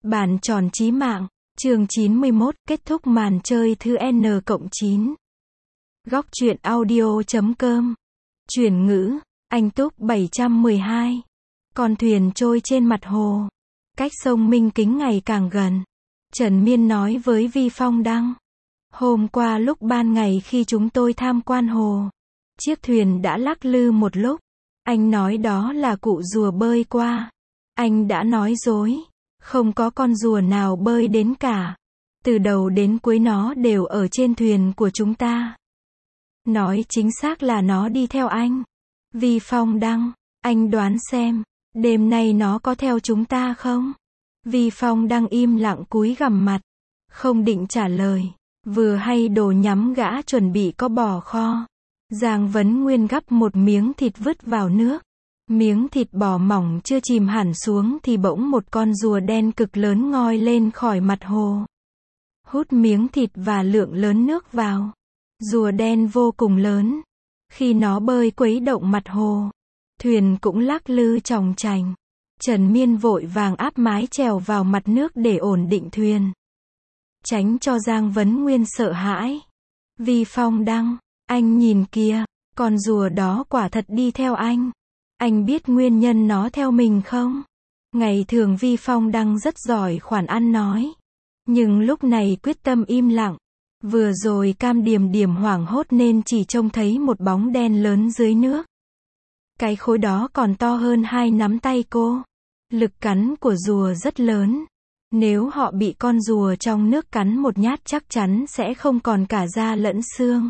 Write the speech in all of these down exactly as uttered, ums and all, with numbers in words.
Bàn tròn chí mạng, chương chín mươi mốt, kết thúc màn chơi thứ N cộng chín. Góc truyện audio chấm com. Chuyển ngữ, anh Túc bảy trăm mười hai. Con thuyền trôi trên mặt hồ. Cách sông Minh Kính ngày càng gần. Trần Miên nói với Vi Phong Đăng. Hôm qua lúc ban ngày khi chúng tôi tham quan hồ, chiếc thuyền đã lắc lư một lúc. Anh nói đó là cụ rùa bơi qua. Anh đã nói dối. Không có con rùa nào bơi đến cả. Từ đầu đến cuối nó đều ở trên thuyền của chúng ta. Nói chính xác là nó đi theo anh. Vi Phong Đăng, anh đoán xem, đêm nay nó có theo chúng ta không? Vi Phong Đăng im lặng cúi gằm mặt, không định trả lời. Vừa hay đồ nhắm gã chuẩn bị có bò kho. Giang Vấn Nguyên gắp một miếng thịt vứt vào nước. Miếng thịt bò mỏng chưa chìm hẳn xuống thì bỗng một con rùa đen cực lớn ngoi lên khỏi mặt hồ. Hút miếng thịt và lượng lớn nước vào. Rùa đen vô cùng lớn. Khi nó bơi quấy động mặt hồ, thuyền cũng lắc lư chòng chành. Trần Miên vội vàng áp mái chèo vào mặt nước để ổn định thuyền. Tránh cho Giang Vấn Nguyên sợ hãi. Vi Phong Đăng, anh nhìn kìa, con rùa đó quả thật đi theo anh. Anh biết nguyên nhân nó theo mình không? Ngày thường Vi Phong Đăng rất giỏi khoản ăn nói. Nhưng lúc này quyết tâm im lặng. Vừa rồi Cam Điềm Điềm hoảng hốt nên chỉ trông thấy một bóng đen lớn dưới nước. Cái khối đó còn to hơn hai nắm tay cô. Lực cắn của rùa rất lớn. Nếu họ bị con rùa trong nước cắn một nhát chắc chắn sẽ không còn cả da lẫn xương.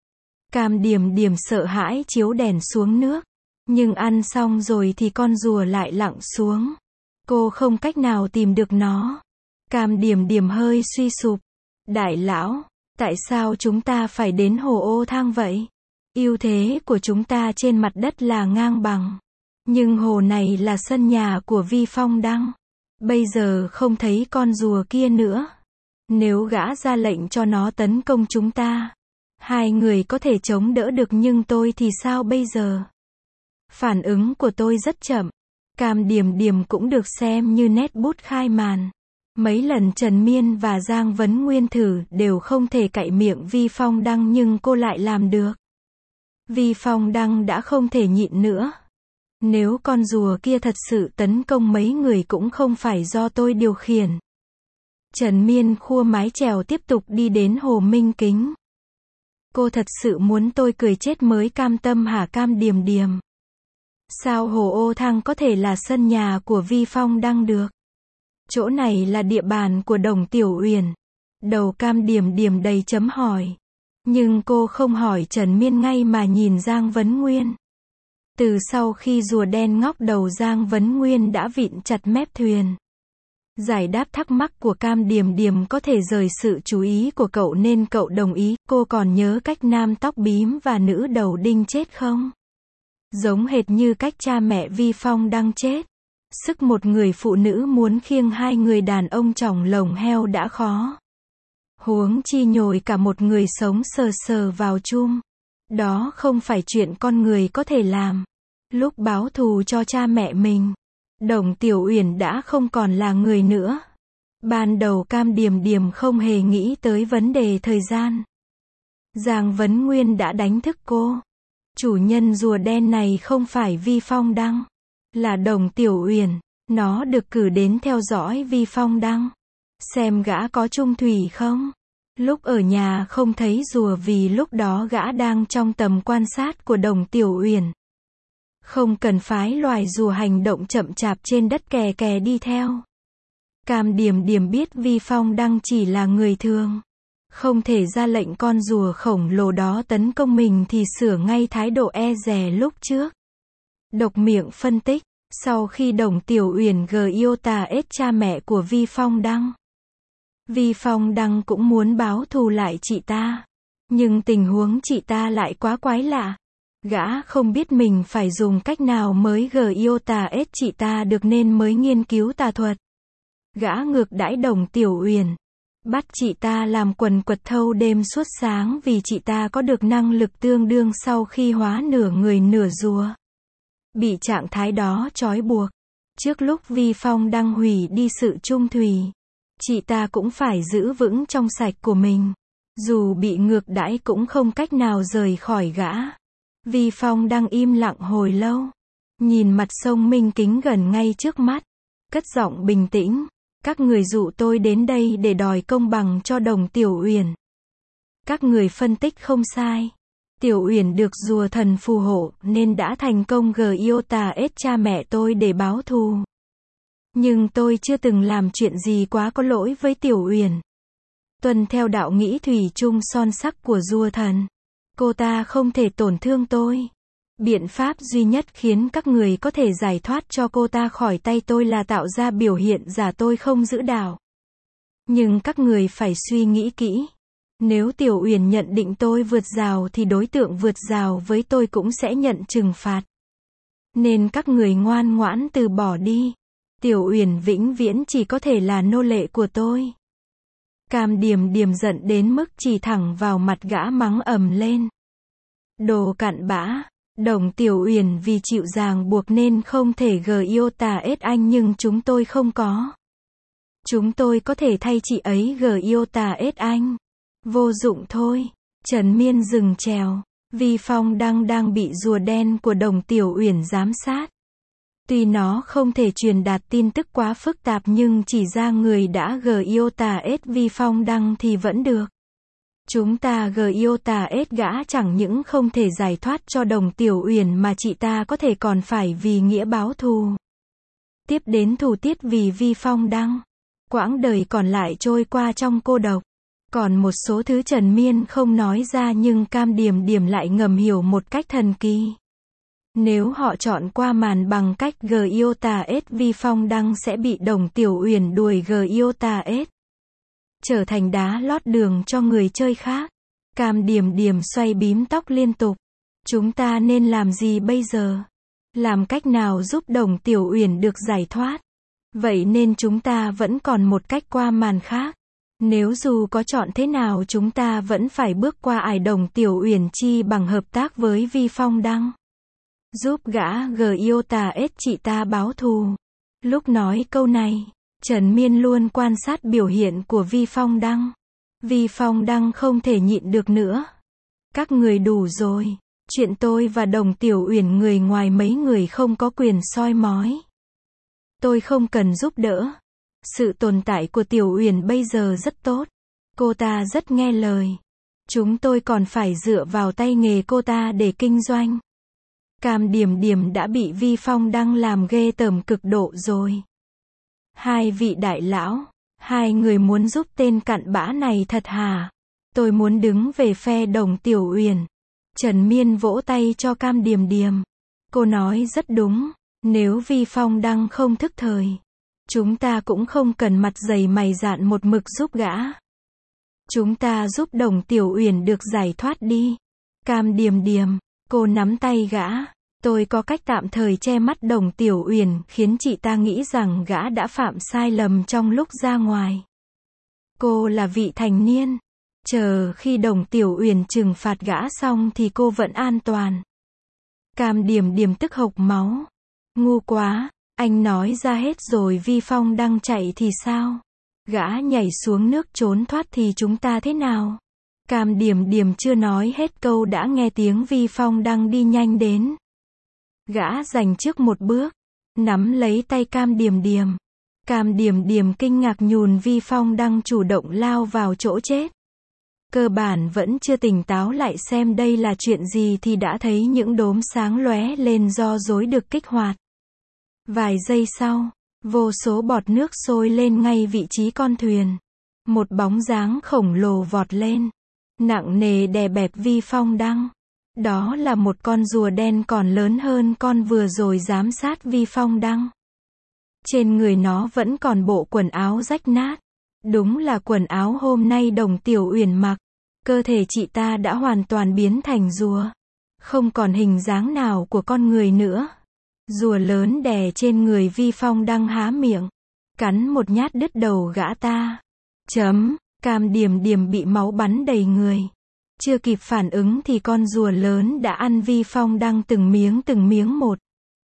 Cam Điềm Điềm sợ hãi chiếu đèn xuống nước. Nhưng ăn xong rồi thì con rùa lại lặn xuống. Cô không cách nào tìm được nó. Cam Điềm Điềm hơi suy sụp. Đại lão, tại sao chúng ta phải đến hồ Ô Thang vậy? Ưu thế của chúng ta trên mặt đất là ngang bằng. Nhưng hồ này là sân nhà của Vi Phong Đăng. Bây giờ không thấy con rùa kia nữa. Nếu gã ra lệnh cho nó tấn công chúng ta, hai người có thể chống đỡ được nhưng tôi thì sao bây giờ? Phản ứng của tôi rất chậm. Cam Điềm Điềm cũng được xem như nét bút khai màn. Mấy lần Trần Miên và Giang Vấn Nguyên thử đều không thể cạy miệng Vi Phong Đăng nhưng cô lại làm được. Vi Phong Đăng đã không thể nhịn nữa. Nếu con rùa kia thật sự tấn công mấy người cũng không phải do tôi điều khiển. Trần Miên khua mái chèo tiếp tục đi đến hồ Minh Kính. Cô thật sự muốn tôi cười chết mới cam tâm hả Cam Điềm Điềm? Sao hồ Ô Thang có thể là sân nhà của Vi Phong Đăng được? Chỗ này là địa bàn của Đồng Tiểu Uyển. Đầu Cam Điềm Điềm đầy chấm hỏi. Nhưng cô không hỏi Trần Miên ngay mà nhìn Giang Vấn Nguyên. Từ sau khi rùa đen ngóc đầu Giang Vấn Nguyên đã vịn chặt mép thuyền. Giải đáp thắc mắc của Cam Điềm Điềm có thể rời sự chú ý của cậu nên cậu đồng ý. Cô còn nhớ cách nam tóc bím và nữ đầu đinh chết không? Giống hệt như cách cha mẹ Vi Phong Đăng chết. Sức một người phụ nữ muốn khiêng hai người đàn ông chỏng lồng heo đã khó. Huống chi nhồi cả một người sống sờ sờ vào chum. Đó không phải chuyện con người có thể làm. Lúc báo thù cho cha mẹ mình, Đồng Tiểu Uyển đã không còn là người nữa. Ban đầu Cam Điềm Điềm không hề nghĩ tới vấn đề thời gian. Giang Vấn Nguyên đã đánh thức cô. Chủ nhân rùa đen này không phải Vi Phong Đăng, là Đồng Tiểu Uyển. Nó được cử đến theo dõi Vi Phong Đăng, xem gã có chung thủy không. Lúc ở nhà không thấy rùa vì lúc đó gã đang trong tầm quan sát của Đồng Tiểu Uyển. Không cần phái loài rùa hành động chậm chạp trên đất kè kè đi theo. Cam Điềm Điềm biết Vi Phong Đăng chỉ là người thường. Không thể ra lệnh con rùa khổng lồ đó tấn công mình thì sửa ngay thái độ e dè lúc trước. Độc miệng phân tích. Sau khi Đồng Tiểu Uyển giota ết cha mẹ của Vi Phong Đăng, Vi Phong Đăng cũng muốn báo thù lại chị ta. Nhưng tình huống chị ta lại quá quái lạ. Gã không biết mình phải dùng cách nào mới giota ết chị ta được nên mới nghiên cứu tà thuật. Gã ngược đãi Đồng Tiểu Uyển. Bắt chị ta làm quần quật thâu đêm suốt sáng vì chị ta có được năng lực tương đương sau khi hóa nửa người nửa rùa. Bị trạng thái đó trói buộc. Trước lúc Vi Phong Đăng hủy đi sự trung thủy, chị ta cũng phải giữ vững trong sạch của mình. Dù bị ngược đãi cũng không cách nào rời khỏi gã. Vi Phong Đăng im lặng hồi lâu, nhìn mặt sông Minh Kính gần ngay trước mắt, cất giọng bình tĩnh, các người dụ tôi đến đây để đòi công bằng cho Đồng Tiểu Uyển. Các người phân tích không sai. Tiểu Uyển được rùa thần phù hộ nên đã thành công giết cha mẹ tôi để báo thù. Nhưng tôi chưa từng làm chuyện gì quá có lỗi với Tiểu Uyển. Tuân theo đạo nghĩ thủy chung son sắc của rùa thần, cô ta không thể tổn thương tôi. Biện pháp duy nhất khiến các người có thể giải thoát cho cô ta khỏi tay tôi là tạo ra biểu hiện giả tôi không giữ đạo. Nhưng các người phải suy nghĩ kỹ. Nếu Tiểu Uyển nhận định tôi vượt rào thì đối tượng vượt rào với tôi cũng sẽ nhận trừng phạt. Nên các người ngoan ngoãn từ bỏ đi. Tiểu Uyển vĩnh viễn chỉ có thể là nô lệ của tôi. Cam Điềm Điềm giận đến mức chỉ thẳng vào mặt gã mắng ầm lên. Đồ cặn bã. Đồng Tiểu Uyển vì chịu ràng buộc nên không thể giết anh nhưng chúng tôi không có. Chúng tôi có thể thay chị ấy giết anh. Vô dụng thôi. Trần Miên dừng chèo. Vi Phong Đăng đang bị rùa đen của Đồng Tiểu Uyển giám sát. Tuy nó không thể truyền đạt tin tức quá phức tạp nhưng chỉ ra người đã giết Vi Phong Đăng thì vẫn được. Chúng ta giết gã chẳng những không thể giải thoát cho Đồng Tiểu Uyển mà chị ta có thể còn phải vì nghĩa báo thù. Tiếp đến thù tiết vì Vi Phong Đăng. Quãng đời còn lại trôi qua trong cô độc. Còn một số thứ Trần Miên không nói ra nhưng Cam Điềm Điềm lại ngầm hiểu một cách thần kỳ. Nếu họ chọn qua màn bằng cách giết Vi Phong Đăng sẽ bị Đồng Tiểu Uyển đuổi giết. Trở thành đá lót đường cho người chơi khác. Cam Điềm Điềm xoay bím tóc liên tục. Chúng ta nên làm gì bây giờ? Làm cách nào giúp Đồng Tiểu Uyển được giải thoát? Vậy nên chúng ta vẫn còn một cách qua màn khác. Nếu dù có chọn thế nào chúng ta vẫn phải bước qua ải Đồng Tiểu Uyển chi bằng hợp tác với Vi Phong Đăng. Giúp gã giết chị ta báo thù. Lúc nói câu này, Trần Miên luôn quan sát biểu hiện của Vi Phong Đăng. Vi Phong Đăng không thể nhịn được nữa. Các người đủ rồi. Chuyện tôi và Đồng Tiểu Uyển người ngoài mấy người không có quyền soi mói. Tôi không cần giúp đỡ. Sự tồn tại của Tiểu Uyển bây giờ rất tốt. Cô ta rất nghe lời. Chúng tôi còn phải dựa vào tay nghề cô ta để kinh doanh. Cam Điềm Điềm đã bị Vi Phong Đăng làm ghê tởm cực độ rồi. Hai vị đại lão, hai người muốn giúp tên cặn bã này thật hả? Tôi muốn đứng về phe Đồng Tiểu Uyển. Trần Miên vỗ tay cho Cam Điềm Điềm. Cô nói rất đúng. Nếu Vi Phong Đăng không thức thời, chúng ta cũng không cần mặt dày mày dạn một mực giúp gã. Chúng ta giúp Đồng Tiểu Uyển được giải thoát đi. Cam Điềm Điềm, cô nắm tay gã. Tôi có cách tạm thời che mắt Đồng Tiểu Uyển khiến chị ta nghĩ rằng gã đã phạm sai lầm trong lúc ra ngoài. Cô là vị thành niên. Chờ khi Đồng Tiểu Uyển trừng phạt gã xong thì cô vẫn an toàn. Cam Điềm Điềm tức hộc máu. Ngu quá, anh nói ra hết rồi Vi Phong Đăng chạy thì sao? Gã nhảy xuống nước trốn thoát thì chúng ta thế nào? Cam Điềm Điềm chưa nói hết câu đã nghe tiếng Vi Phong Đăng đi nhanh đến. Gã giành trước một bước, nắm lấy tay Cam Điềm Điềm. Cam Điềm Điềm kinh ngạc nhùn Vi Phong Đăng chủ động lao vào chỗ chết. Cơ bản vẫn chưa tỉnh táo lại xem đây là chuyện gì thì đã thấy những đốm sáng lóe lên do rối được kích hoạt. Vài giây sau, vô số bọt nước sôi lên ngay vị trí con thuyền. Một bóng dáng khổng lồ vọt lên, nặng nề đè bẹp Vi Phong Đăng. Đó là một con rùa đen còn lớn hơn con vừa rồi giám sát Vi Phong Đăng. Trên người nó vẫn còn bộ quần áo rách nát. Đúng là quần áo hôm nay Đồng Tiểu Uyển mặc. Cơ thể chị ta đã hoàn toàn biến thành rùa. Không còn hình dáng nào của con người nữa. Rùa lớn đè trên người Vi Phong Đăng há miệng. Cắn một nhát đứt đầu gã ta. Chấm, Cam Điềm Điềm bị máu bắn đầy người. Chưa kịp phản ứng thì con rùa lớn đã ăn Vi Phong Đăng từng miếng từng miếng một.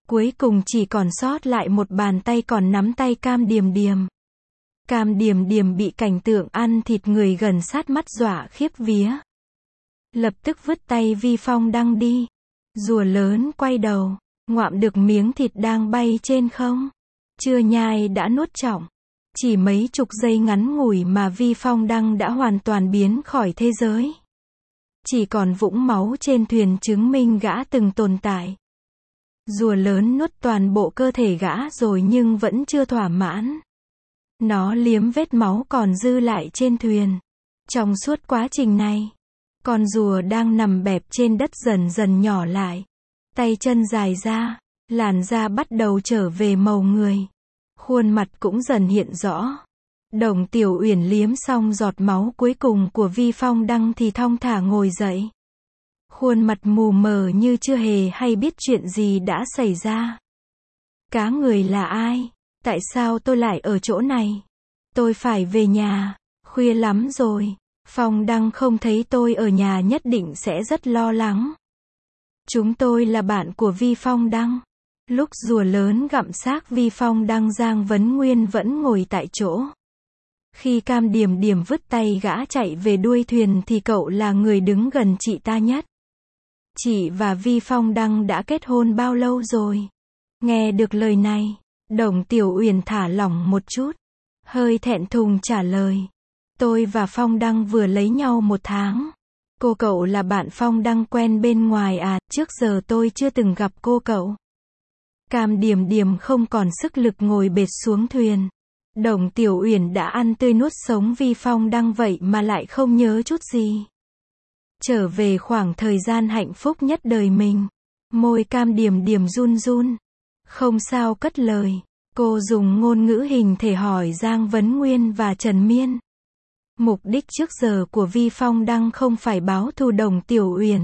Cuối cùng chỉ còn sót lại một bàn tay còn nắm tay Cam Điềm Điềm. Cam Điềm Điềm bị cảnh tượng ăn thịt người gần sát mắt dọa khiếp vía. Lập tức vứt tay Vi Phong Đăng đi. Rùa lớn quay đầu, ngoạm được miếng thịt đang bay trên không. Chưa nhai đã nuốt trỏng. Chỉ mấy chục giây ngắn ngủi mà Vi Phong Đăng đã hoàn toàn biến khỏi thế giới. Chỉ còn vũng máu trên thuyền chứng minh gã từng tồn tại. Rùa lớn nuốt toàn bộ cơ thể gã rồi nhưng vẫn chưa thỏa mãn. Nó liếm vết máu còn dư lại trên thuyền. Trong suốt quá trình này, con rùa đang nằm bẹp trên đất dần dần nhỏ lại. Tay chân dài ra, làn da bắt đầu trở về màu người. Khuôn mặt cũng dần hiện rõ. Đồng Tiểu Uyển liếm xong giọt máu cuối cùng của Vi Phong Đăng thì thong thả ngồi dậy. Khuôn mặt mù mờ như chưa hề hay biết chuyện gì đã xảy ra. Cá người là ai? Tại sao tôi lại ở chỗ này? Tôi phải về nhà. Khuya lắm rồi. Phong Đăng không thấy tôi ở nhà nhất định sẽ rất lo lắng. Chúng tôi là bạn của Vi Phong Đăng. Lúc rùa lớn gặm xác Vi Phong Đăng, Giang Vấn Nguyên vẫn ngồi tại chỗ. Khi Cam Điềm Điềm vứt tay gã chạy về đuôi thuyền thì cậu là người đứng gần chị ta nhất. Chị và Vi Phong Đăng đã kết hôn bao lâu rồi? Nghe được lời này, Đồng Tiểu Uyển thả lỏng một chút. Hơi thẹn thùng trả lời. Tôi và Phong Đăng vừa lấy nhau một tháng. Cô cậu là bạn Phong Đăng quen bên ngoài à? Trước giờ tôi chưa từng gặp cô cậu. Cam Điềm Điềm không còn sức lực ngồi bệt xuống thuyền. Đồng Tiểu Uyển đã ăn tươi nuốt sống Vi Phong Đăng vậy mà lại không nhớ chút gì. Trở về khoảng thời gian hạnh phúc nhất đời mình. Môi Cam Điềm Điềm run run. Không sao cất lời. Cô dùng ngôn ngữ hình thể hỏi Giang Vấn Nguyên và Trần Miên. Mục đích trước giờ của Vi Phong Đăng không phải báo thù Đồng Tiểu Uyển.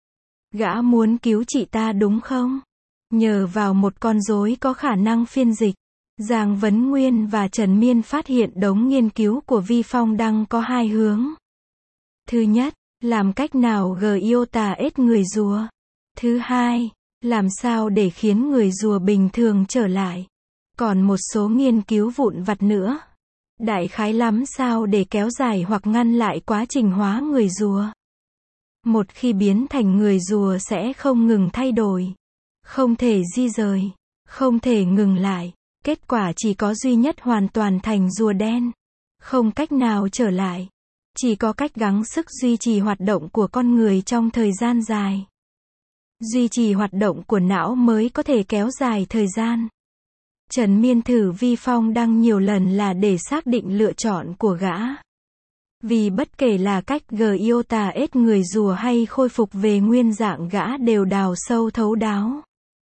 Gã muốn cứu chị ta đúng không? Nhờ vào một con rối có khả năng phiên dịch, Giang Vấn Nguyên và Trần Miên phát hiện đống nghiên cứu của Vi Phong Đăng có hai hướng. Thứ nhất, làm cách nào gờ yêu tà ết người rùa. Thứ hai, làm sao để khiến người rùa bình thường trở lại. Còn một số nghiên cứu vụn vặt nữa. Đại khái lắm sao để kéo dài hoặc ngăn lại quá trình hóa người rùa. Một khi biến thành người rùa sẽ không ngừng thay đổi. Không thể di rời. Không thể ngừng lại. Kết quả chỉ có duy nhất hoàn toàn thành rùa đen. Không cách nào trở lại. Chỉ có cách gắng sức duy trì hoạt động của con người trong thời gian dài. Duy trì hoạt động của não mới có thể kéo dài thời gian. Trần Miên thử Vi Phong Đăng nhiều lần là để xác định lựa chọn của gã. Vì bất kể là cách gờ yêu tà ết người rùa hay khôi phục về nguyên dạng gã đều đào sâu thấu đáo.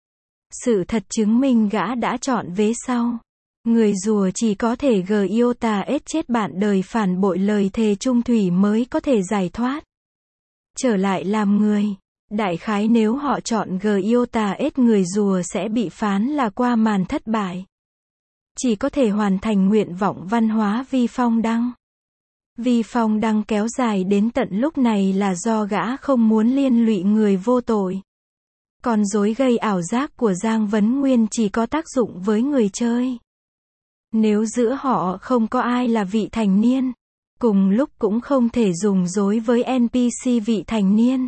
Sự thật chứng minh gã đã chọn vế sau. Người rùa chỉ có thể gờ yêu tà ết chết bạn đời phản bội lời thề chung thủy mới có thể giải thoát. Trở lại làm người. Đại khái nếu họ chọn gờ yêu tà ết người rùa sẽ bị phán là qua màn thất bại. Chỉ có thể hoàn thành nguyện vọng văn hóa Vi Phong Đăng. Vi Phong Đăng kéo dài đến tận lúc này là do gã không muốn liên lụy người vô tội. Còn dối gây ảo giác của Giang Vấn Nguyên chỉ có tác dụng với người chơi. Nếu giữa họ không có ai là vị thành niên, cùng lúc cũng không thể dùng dối với en pê xê vị thành niên.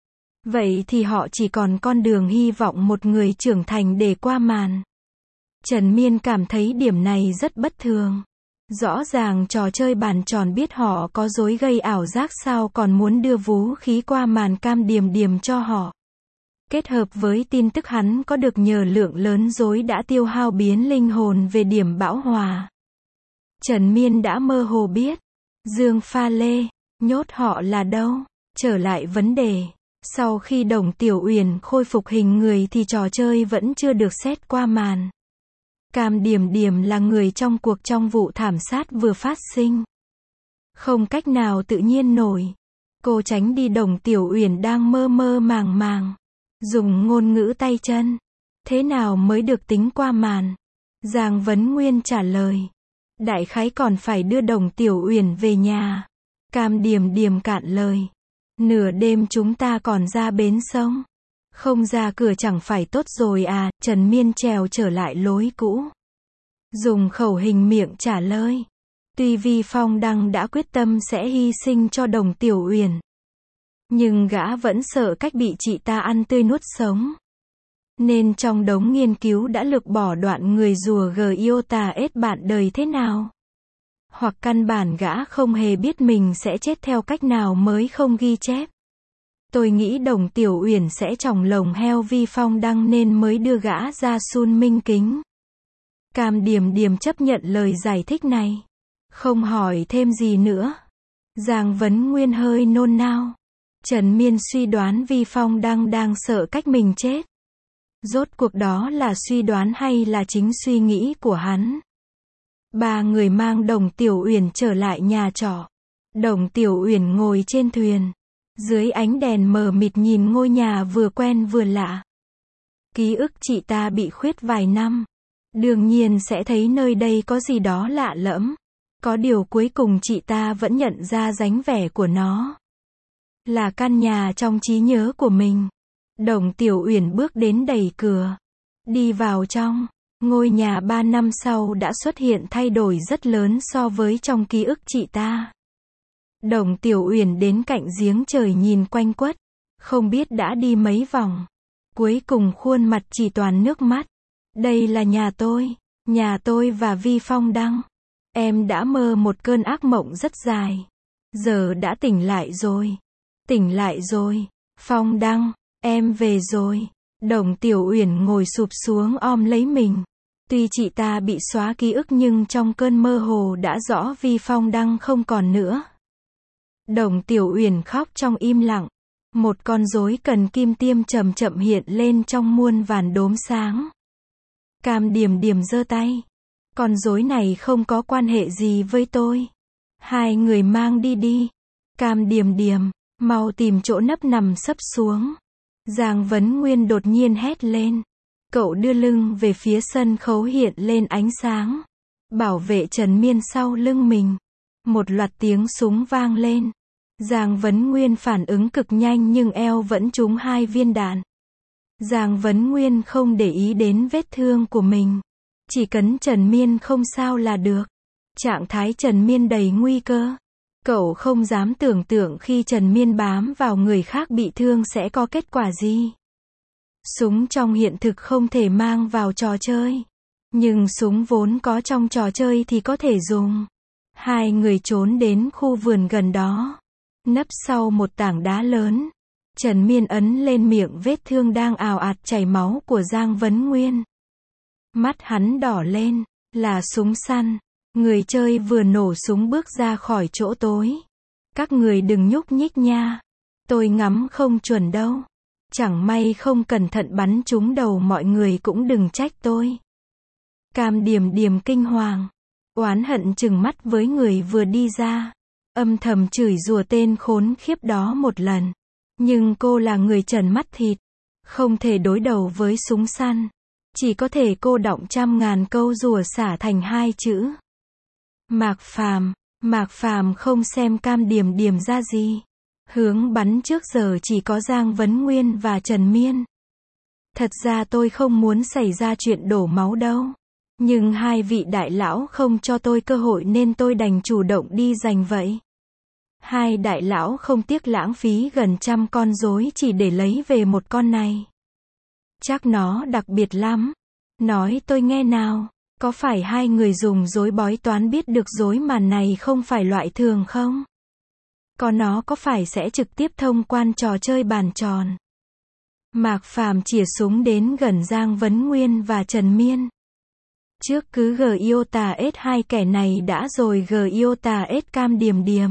Vậy thì họ chỉ còn con đường hy vọng một người trưởng thành để qua màn. Trần Miên cảm thấy điểm này rất bất thường. Rõ ràng trò chơi bàn tròn biết họ có dối gây ảo giác sao còn muốn đưa vũ khí qua màn Cam Điềm Điềm cho họ. Kết hợp với tin tức hắn có được nhờ lượng lớn dối đã tiêu hao biến linh hồn về điểm bão hòa. Trần Miên đã mơ hồ biết. Dương Pha Lê, nhốt họ là đâu? Trở lại vấn đề. Sau khi Đồng Tiểu Uyển khôi phục hình người thì trò chơi vẫn chưa được xét qua màn. Cam Điềm Điềm là người trong cuộc trong vụ thảm sát vừa phát sinh. Không cách nào tự nhiên nổi. Cô tránh đi Đồng Tiểu Uyển đang mơ mơ màng màng. Dùng ngôn ngữ tay chân. Thế nào mới được tính qua màn? Giang Vấn Nguyên trả lời. Đại khái còn phải đưa Đồng Tiểu Uyển về nhà. Cam Điềm Điềm cạn lời. Nửa đêm chúng ta còn ra bến sông. Không ra cửa chẳng phải tốt rồi à, Trần Miên trèo trở lại lối cũ. Dùng khẩu hình miệng trả lời. Tuy Vi Phong Đăng đã quyết tâm sẽ hy sinh cho Đồng Tiểu Uyển, nhưng gã vẫn sợ cách bị chị ta ăn tươi nuốt sống. Nên trong đống nghiên cứu đã lược bỏ đoạn người rùa Giota ết bạn đời thế nào. Hoặc căn bản gã không hề biết mình sẽ chết theo cách nào mới không ghi chép. Tôi nghĩ Đồng Tiểu Uyển sẽ tròng lồng heo Vi Phong Đăng nên mới đưa gã ra Sun Minh Kính. Cam Điềm Điềm chấp nhận lời giải thích này. Không hỏi thêm gì nữa. Giang Vấn Nguyên hơi nôn nao. Trần Miên suy đoán Vi Phong Đăng đang sợ cách mình chết. Rốt cuộc đó là suy đoán hay là chính suy nghĩ của hắn. Ba người mang Đồng Tiểu Uyển trở lại nhà trọ. Đồng Tiểu Uyển ngồi trên thuyền. Dưới ánh đèn mờ mịt nhìn ngôi nhà vừa quen vừa lạ. Ký ức chị ta bị khuyết vài năm. Đương nhiên sẽ thấy nơi đây có gì đó lạ lẫm. Có điều cuối cùng chị ta vẫn nhận ra dáng vẻ của nó. Là căn nhà trong trí nhớ của mình. Đồng Tiểu Uyển bước đến đẩy cửa. Đi vào trong. Ngôi nhà ba năm sau đã xuất hiện thay đổi rất lớn so với trong ký ức chị ta. Đồng Tiểu Uyển đến cạnh giếng trời nhìn quanh quất. Không biết đã đi mấy vòng. Cuối cùng khuôn mặt chỉ toàn nước mắt. Đây là nhà tôi. Nhà tôi và Vi Phong Đăng. Em đã mơ một cơn ác mộng rất dài. Giờ đã tỉnh lại rồi. Tỉnh lại rồi. Phong Đăng, em về rồi. Đồng Tiểu Uyển ngồi sụp xuống ôm lấy mình. Tuy chị ta bị xóa ký ức nhưng trong cơn mơ hồ đã rõ Vi Phong Đăng không còn nữa. Đồng Tiểu Uyển khóc trong im lặng. Một con rối cần kim tiêm chậm chậm hiện lên trong muôn vàn đốm sáng. Cam Điềm Điềm giơ tay. Con rối này không có quan hệ gì với tôi. Hai người mang đi đi. Cam Điềm Điềm, mau tìm chỗ nấp nằm sấp xuống. Giang Vấn Nguyên đột nhiên hét lên. Cậu đưa lưng về phía sân khấu hiện lên ánh sáng. Bảo vệ Trần Miên sau lưng mình. Một loạt tiếng súng vang lên. Giang Vấn Nguyên phản ứng cực nhanh nhưng eo vẫn trúng hai viên đạn. Giang Vấn Nguyên không để ý đến vết thương của mình. Chỉ cần Trần Miên không sao là được. Trạng thái Trần Miên đầy nguy cơ. Cậu không dám tưởng tượng khi Trần Miên bám vào người khác bị thương sẽ có kết quả gì. Súng trong hiện thực không thể mang vào trò chơi. Nhưng súng vốn có trong trò chơi thì có thể dùng. Hai người trốn đến khu vườn gần đó. Nấp sau một tảng đá lớn. Trần Miên ấn lên miệng vết thương đang ào ạt chảy máu của Giang Vấn Nguyên. Mắt hắn đỏ lên. Là súng săn. Người chơi vừa nổ súng bước ra khỏi chỗ tối. Các người đừng nhúc nhích nha. Tôi ngắm không chuẩn đâu. Chẳng may không cẩn thận bắn trúng đầu mọi người cũng đừng trách tôi. Cam Điềm Điềm kinh hoàng. Oán hận trừng mắt với người vừa đi ra. Âm thầm chửi rủa tên khốn khiếp đó một lần. Nhưng cô là người trần mắt thịt. Không thể đối đầu với súng săn. Chỉ có thể cô đọng trăm ngàn câu rủa xả thành hai chữ. Mạc Phàm. Mạc Phàm không xem Cam Điềm Điềm ra gì. Hướng bắn trước giờ chỉ có Giang Vấn Nguyên và Trần Miên. Thật ra tôi không muốn xảy ra chuyện đổ máu đâu. Nhưng hai vị đại lão không cho tôi cơ hội nên tôi đành chủ động đi giành vậy. Hai đại lão không tiếc lãng phí gần trăm con rối chỉ để lấy về một con này. Chắc nó đặc biệt lắm. Nói tôi nghe nào. Có phải hai người dùng rối bói toán biết được rối màn này không phải loại thường không? Có nó có phải sẽ trực tiếp thông quan trò chơi bàn tròn? Mạc Phàm chĩa súng đến gần Giang Vấn Nguyên và Trần Miên. Trước cứ Giota ết hai kẻ này đã rồi Giota ết Cam Điềm Điềm.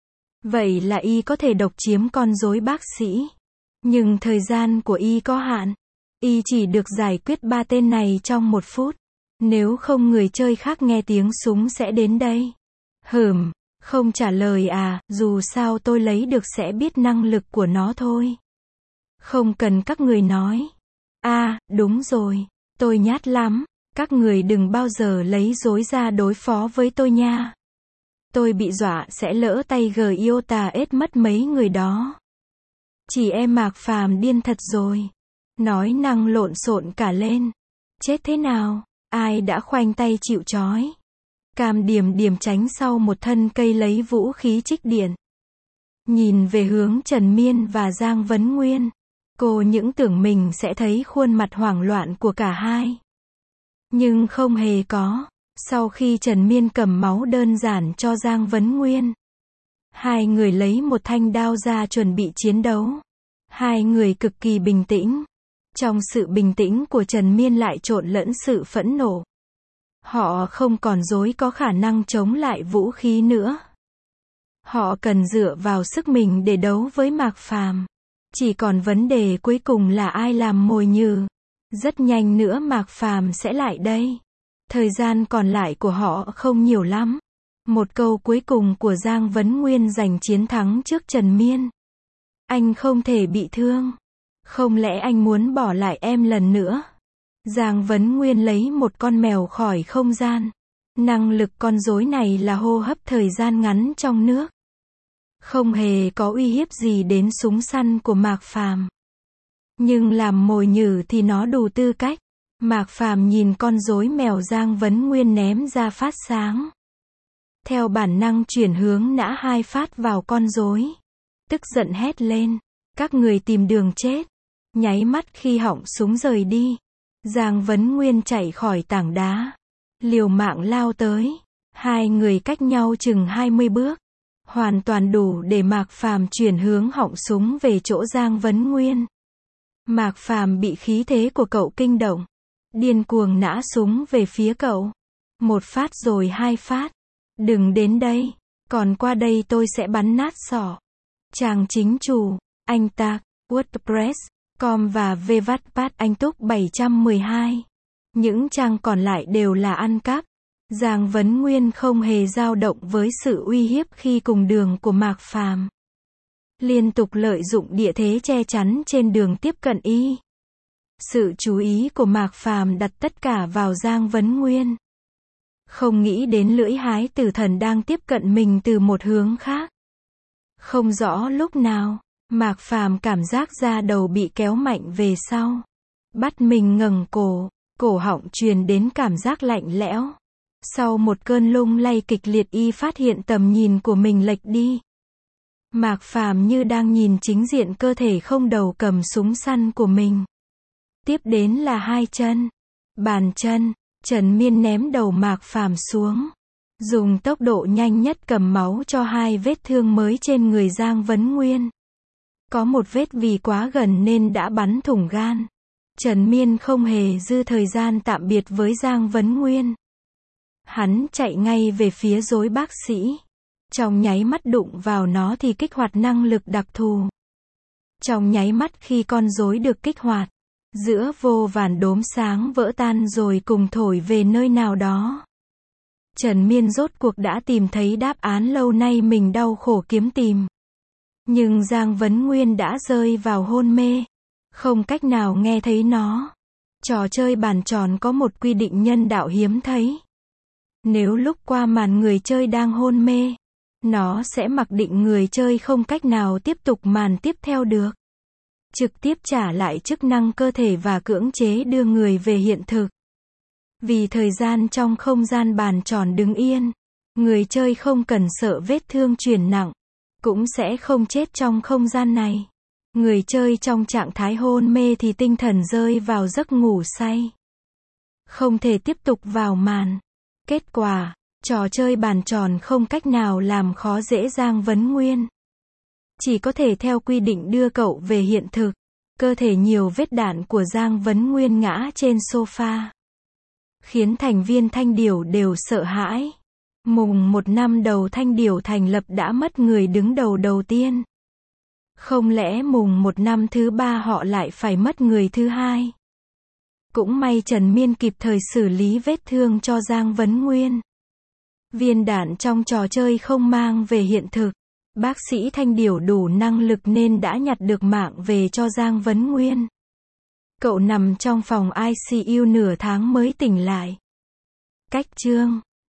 Vậy là y có thể độc chiếm con rối bác sĩ. Nhưng thời gian của y có hạn. Y chỉ được giải quyết ba tên này trong một phút. Nếu không người chơi khác nghe tiếng súng sẽ đến đây. Hừm, không trả lời à, dù sao tôi lấy được sẽ biết năng lực của nó thôi. Không cần các người nói. À, đúng rồi, tôi nhát lắm. Các người đừng bao giờ lấy rối ra đối phó với tôi nha. Tôi bị dọa sẽ lỡ tay Giota ết mất mấy người đó. Chỉ em Mạc Phàm điên thật rồi. nói năng lộn xộn cả lên. Chết thế nào? Ai đã khoanh tay chịu trói? Cam Điềm Điềm tránh sau một thân cây lấy vũ khí trích điện. Nhìn về hướng Trần Miên và Giang Vấn Nguyên. Cô những tưởng mình sẽ thấy khuôn mặt hoảng loạn của cả hai. Nhưng không hề có. Sau khi Trần Miên cầm máu đơn giản cho Giang Vấn Nguyên, hai người lấy một thanh đao ra chuẩn bị chiến đấu. Hai người cực kỳ bình tĩnh. Trong sự bình tĩnh của Trần Miên lại trộn lẫn sự phẫn nộ. Họ không còn dối có khả năng chống lại vũ khí nữa. Họ cần dựa vào sức mình để đấu với Mạc Phàm. Chỉ còn vấn đề cuối cùng là ai làm mồi nhử. Rất nhanh nữa Mạc Phàm sẽ lại đây. Thời gian còn lại của họ không nhiều lắm. Một câu cuối cùng của Giang Vấn Nguyên giành chiến thắng trước Trần Miên. Anh không thể bị thương. Không lẽ anh muốn bỏ lại em lần nữa? Giang Vấn Nguyên lấy một con mèo khỏi không gian. Năng lực con rối này là hô hấp thời gian ngắn trong nước. Không hề có uy hiếp gì đến súng săn của Mạc Phàm. Nhưng làm mồi nhử thì nó đủ tư cách. Mạc Phàm nhìn con rối mèo Giang Vấn Nguyên ném ra phát sáng. Theo bản năng chuyển hướng nã hai phát vào con rối. Tức giận hét lên. Các người tìm đường chết. Nháy mắt khi họng súng rời đi. Giang Vấn Nguyên chạy khỏi tảng đá. Liều mạng lao tới. Hai người cách nhau chừng hai mươi bước. Hoàn toàn đủ để Mạc Phàm chuyển hướng họng súng về chỗ Giang Vấn Nguyên. Mạc Phàm bị khí thế của cậu kinh động. Điên cuồng nã súng về phía cậu. Một phát rồi hai phát. Đừng đến đây. Còn qua đây tôi sẽ bắn nát sọ. Trang chính chủ. Anh Tạc. WordPress. Com và Vvatpat Anh Túc bảy trăm mười hai. Những trang còn lại đều là ăn cắp. Giang Vấn Nguyên không hề dao động với sự uy hiếp khi cùng đường của Mạc Phàm. Liên tục lợi dụng địa thế che chắn trên đường tiếp cận y. Sự chú ý của Mạc Phàm đặt tất cả vào Giang Vấn Nguyên. Không nghĩ đến lưỡi hái tử thần đang tiếp cận mình từ một hướng khác. Không rõ lúc nào, Mạc Phàm cảm giác da đầu bị kéo mạnh về sau. Bắt mình ngẩng cổ, cổ họng truyền đến cảm giác lạnh lẽo. Sau một cơn lung lay kịch liệt y phát hiện tầm nhìn của mình lệch đi. Mạc Phàm như đang nhìn chính diện cơ thể không đầu cầm súng săn của mình. Tiếp đến là hai chân. Bàn chân. Trần Miên ném đầu Mạc Phàm xuống. Dùng tốc độ nhanh nhất cầm máu cho hai vết thương mới trên người Giang Vấn Nguyên. Có một vết vì quá gần nên đã bắn thủng gan. Trần Miên không hề dư thời gian tạm biệt với Giang Vấn Nguyên. Hắn chạy ngay về phía rối bác sĩ. Trong nháy mắt đụng vào nó thì kích hoạt năng lực đặc thù. Trong nháy mắt khi con rối được kích hoạt, giữa vô vàn đốm sáng vỡ tan rồi cùng thổi về nơi nào đó. Trần Miên rốt cuộc đã tìm thấy đáp án lâu nay mình đau khổ kiếm tìm. Nhưng Giang Vấn Nguyên đã rơi vào hôn mê. Không cách nào nghe thấy nó. Trò chơi bàn tròn có một quy định nhân đạo hiếm thấy. Nếu lúc qua màn người chơi đang hôn mê, nó sẽ mặc định người chơi không cách nào tiếp tục màn tiếp theo được. Trực tiếp trả lại chức năng cơ thể và cưỡng chế đưa người về hiện thực. Vì thời gian trong không gian bàn tròn đứng yên, người chơi không cần sợ vết thương chuyển nặng, cũng sẽ không chết trong không gian này. Người chơi trong trạng thái hôn mê thì tinh thần rơi vào giấc ngủ say. Không thể tiếp tục vào màn. Kết quả, trò chơi bàn tròn không cách nào làm khó dễ Giang Vấn Nguyên. Chỉ có thể theo quy định đưa cậu về hiện thực. Cơ thể nhiều vết đạn của Giang Vấn Nguyên ngã trên sofa. Khiến thành viên Thanh Điểu đều sợ hãi. Mùng một năm đầu Thanh Điểu thành lập đã mất người đứng đầu đầu tiên. Không lẽ mùng một năm thứ ba họ lại phải mất người thứ hai? Cũng may Trần Miên kịp thời xử lý vết thương cho Giang Vấn Nguyên. Viên đạn trong trò chơi không mang về hiện thực. Bác sĩ Thanh Điểu đủ năng lực nên đã nhặt được mạng về cho Giang Vấn Nguyên. Cậu nằm trong phòng i xê u nửa tháng mới tỉnh lại. Cách chương